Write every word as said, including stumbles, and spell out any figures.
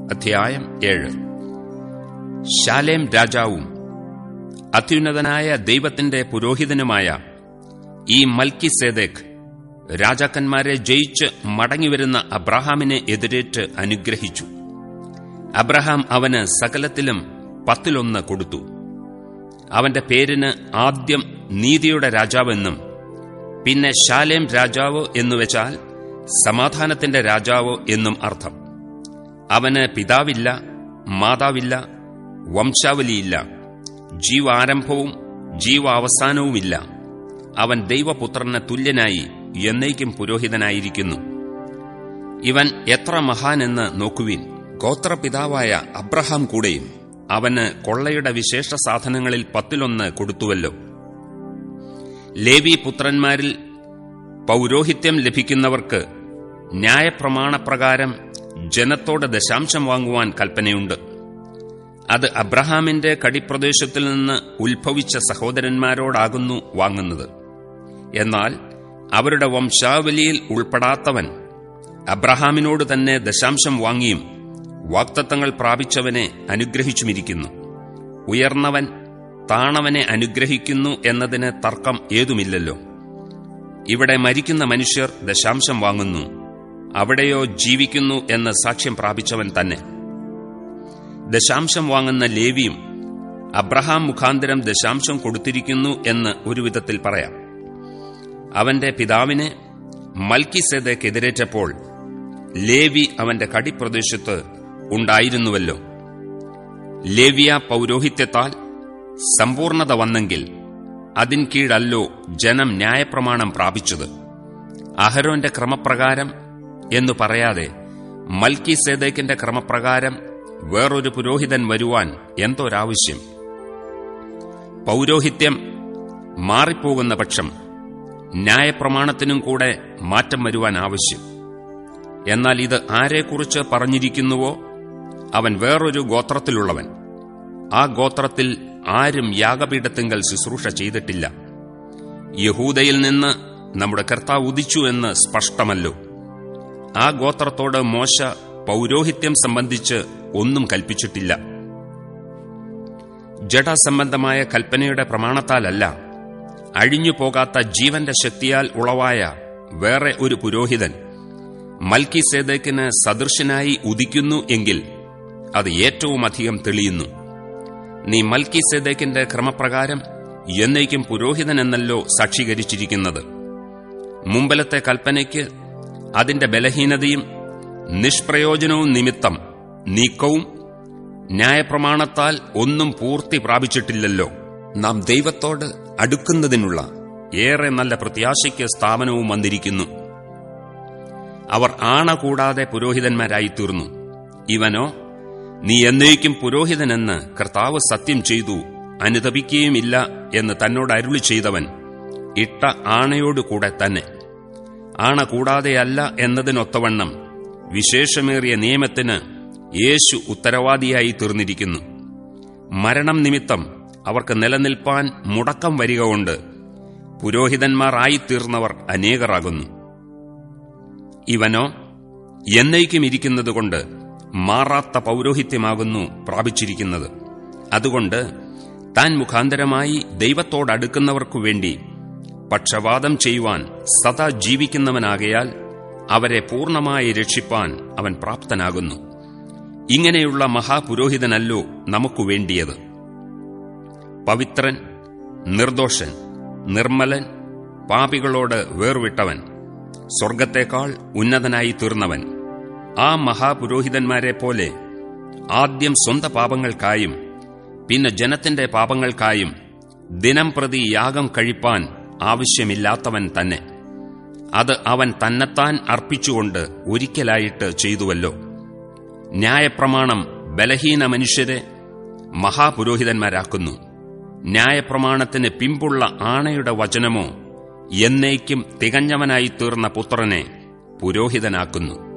അധ്യായം ഏഴ്. ശാലേം രാജാവും അത്യുന്നതനായ ദൈവത്തിന്റെ പുരോഹിതനുമായ ഈ മൽക്കിസേദെക്ക് രാജാക്കന്മാരെ ജയിച്ച് മടങ്ങിവരുന്ന അബ്രാഹാമിനെ എതിരേറ്റ് അനുഗ്രഹിച്ചു. അബ്രഹാം അവന് സകലത്തിലും പത്തിലൊന്ന് കൊടുത്തു. അവന്റെ പേരിന് ആദ്യം നീതിയുടെ രാജാവെന്നും പിന്നെ ശാലേം രാജാവ് എന്നുവെച്ചാൽ സമാധാനത്തിന്റെ രാജാവ് എന്നും അർത്ഥം. അവന് പിതാവില്ല, മാതാവില്ല, വംശാവലിയില്ല, ജീവാരംഭവും ജീവാവസാനവുമില്ല. അവൻ ദൈവപുത്രന് തുല്യനായി എന്നേക്കും പുരോഹിതനായിരിക്കുന്നു. ഇവൻ എത്ര മഹാനെന്ന് നോക്കുവിൻ. ഗോത്രപിതാവായ അബ്രഹാം കൂടെയും അവന് കൊള്ളയുടെ വിശേഷ സാധനങ്ങളിൽ പത്തിലൊന്ന് കൊടുത്തുവല്ലോ. ലേവി പുത്രന്മാരിൽ പൗരോഹിത്യം ലഭിക്കുന്നവർക്ക് ന്യായപ്രമാണപ്രകാരം ജനത്തോട് ദശാംശം വാങ്ങുവാൻ കൽപ്പനയുണ്ട്. അത് അബ്രഹാമിന്റെ കടിപ്രദേശത്തിൽ നിന്ന് ഉത്ഭവിച്ച സഹോദരന്മാരോടാകുന്നു വാങ്ങുന്നത്. എന്നാൽ അവരുടെ വംശാവലിയിൽ ഉൾപ്പെടാത്തവൻ അബ്രഹാമിനോട് തന്നെ ദശാംശം വാങ്ങിയും വാഗ്ദത്തങ്ങൾ പ്രാപിച്ചവനെ അനുഗ്രഹിച്ചുമിരിക്കുന്നു. ഉയർന്നവൻ താണവനെ അനുഗ്രഹിക്കുന്നു എന്നതിന് തർക്കം ഏതുമില്ലല്ലോ. ഇവിടെ മരിക്കുന്ന മനുഷ്യർ ദശാംശം വാങ്ങുന്നു, അവിടെയോ ജീവിക്കുന്നു എന്ന് സാക്ഷ്യം പ്രാപിച്ചവൻ തന്നെ. ദശാംശം വാങ്ങുന്ന ലേവിയും അബ്രഹാം മുഖാന്തരം ദശാംശം കൊടുത്തിരിക്കുന്നു എന്ന് ഒരു വിധത്തിൽ പറയാം. അവന്റെ പിതാവിനെ മൽക്കിസേദെക്ക് എതിരേറ്റപ്പോൾ ലേവി അവന്റെ കടിപ്രദേശത്ത് ഉണ്ടായിരുന്നുവല്ലോ. ലേവിയ പൗരോഹിത്യത്താൽ സമ്പൂർണത വന്നെങ്കിൽ അതിൻ കീഴല്ലോ ജനം ന്യായപ്രമാണം പ്രാപിച്ചത്. അഹരോന്റെ ക്രമപ്രകാരം എന്നു പറയാതെ മൽക്കിസേദെക്കിന്റെ ക്രമപ്രകാരം വേറൊരു പുരോഹിതൻ വരുവാൻ എന്തൊരാവശ്യം? പൗരോഹിത്യം മാറിപ്പോകുന്ന പക്ഷം ന്യായപ്രമാണത്തിനും കൂടെ മാറ്റം വരുവാൻ ആവശ്യം. എന്നാൽ ഇത് ആരെക്കുറിച്ച് പറഞ്ഞിരിക്കുന്നുവോ അവൻ വേറൊരു ഗോത്രത്തിലുള്ളവൻ. ആ ഗോത്രത്തിൽ ആരും യാഗപീഠത്തിങ്കൽ ശുശ്രൂഷ ചെയ്തിട്ടില്ല. യഹൂദയിൽ നിന്ന് നമ്മുടെ കർത്താവ് ഉദിച്ചു എന്ന് സ്പഷ്ടമല്ലോ. ആ ഗോത്രത്തോട് മോശ പൗരോഹിത്യം സംബന്ധിച്ച് ഒന്നും കൽപ്പിച്ചിട്ടില്ല. ജഡസംബന്ധമായ കൽപ്പനയുടെ പ്രമാണത്താലല്ല, അഴിഞ്ഞുപോകാത്ത ജീവന്റെ ശക്തിയാൽ ഉളവായ വേറെ ഒരു പുരോഹിതൻ മൽക്കിസേദെക്കിന് സദൃശനായി ഉദിക്കുന്നു എങ്കിൽ അത് ഏറ്റവുമധികം തെളിയുന്നു. നീ മൽക്കിസേദെക്കിന്റെ ക്രമപ്രകാരം എന്നേക്കും പുരോഹിതനെന്നല്ലോ സാക്ഷീകരിച്ചിരിക്കുന്നത്. മുമ്പലത്തെ കൽപ്പനയ്ക്ക് അതിന്റെ ബലഹീനതയും നിഷ്പ്രയോജനവും നിമിത്തം നീക്കവും ന്യായപ്രമാണത്താൽ ഒന്നും പൂർത്തി പ്രാപിച്ചിട്ടില്ലല്ലോ. നാം ദൈവത്തോട് അടുക്കുന്നതിനുള്ള ഏറെ നല്ല പ്രത്യാശയ്ക്ക് സ്ഥാപനവും വന്നിരിക്കുന്നു. അവർ ആണ കൂടാതെ പുരോഹിതന്മാരായിത്തീർന്നു. ഇവനോ, നീ എന്നേക്കും പുരോഹിതനെന്ന് കർത്താവ് സത്യം ചെയ്തു അനുതപിക്കുകയുമില്ല എന്ന് തന്നോട് അരുളി ചെയ്തവൻ ഇട്ട ആണയോടുകൂടെ തന്നെ. ആണ കൂടാതെയല്ല എന്നതിനൊത്തവണ്ണം വിശേഷമേറിയ നിയമത്തിന് യേശു ഉത്തരവാദിയായി തീർന്നിരിക്കുന്നു. മരണം നിമിത്തം അവർക്ക് നിലനിൽപ്പാൻ മുടക്കം വരിക കൊണ്ട് പുരോഹിതന്മാർ ആയിത്തീർന്നവർ അനേകരാകുന്നു. ഇവനോ എന്നേക്കും ഇരിക്കുന്നതുകൊണ്ട് മാറാത്ത പൗരോഹിത്യമാകുന്നു പ്രാപിച്ചിരിക്കുന്നത്. അതുകൊണ്ട് താൻ മുഖാന്തരമായി ദൈവത്തോടടുക്കുന്നവർക്കു വേണ്ടി പക്ഷവാദം ചെയ്യുവാൻ സദാ ജീവിക്കുന്നവനാകയാൽ അവരെ പൂർണ്ണമായി രക്ഷിപ്പാൻ അവൻ പ്രാപ്തനാകുന്നു. ഇങ്ങനെയുള്ള മഹാപുരോഹിതനല്ലോ നമുക്കു വേണ്ടിയത്. പവിത്രൻ, നിർദോഷൻ, നിർമ്മലൻ, പാപികളോട് വേർവിട്ടവൻ, സ്വർഗത്തേക്കാൾ ഉന്നതനായി തീർന്നവൻ. ആ മഹാപുരോഹിതന്മാരെ പോലെ ആദ്യം സ്വന്ത പാപങ്ങൾക്കായും പിന്നെ ജനത്തിന്റെ പാപങ്ങൾക്കായും ദിനം പ്രതി യാഗം കഴിപ്പാൻ ആവശ്യമില്ലാത്തവൻ തന്നെ. അത് അവൻ തന്നെത്താൻ അർപ്പിച്ചുകൊണ്ട് ഒരിക്കലായിട്ട് ചെയ്തുവല്ലോ. ന്യായപ്രമാണം ബലഹീന മനുഷ്യരെ മഹാപുരോഹിതന്മാരാക്കുന്നു. ന്യായപ്രമാണത്തിന് പിമ്പുള്ള ആണയുടെ വചനമോ എന്നേക്കും തികഞ്ഞവനായി തീർന്ന പുത്രനെ പുരോഹിതനാക്കുന്നു.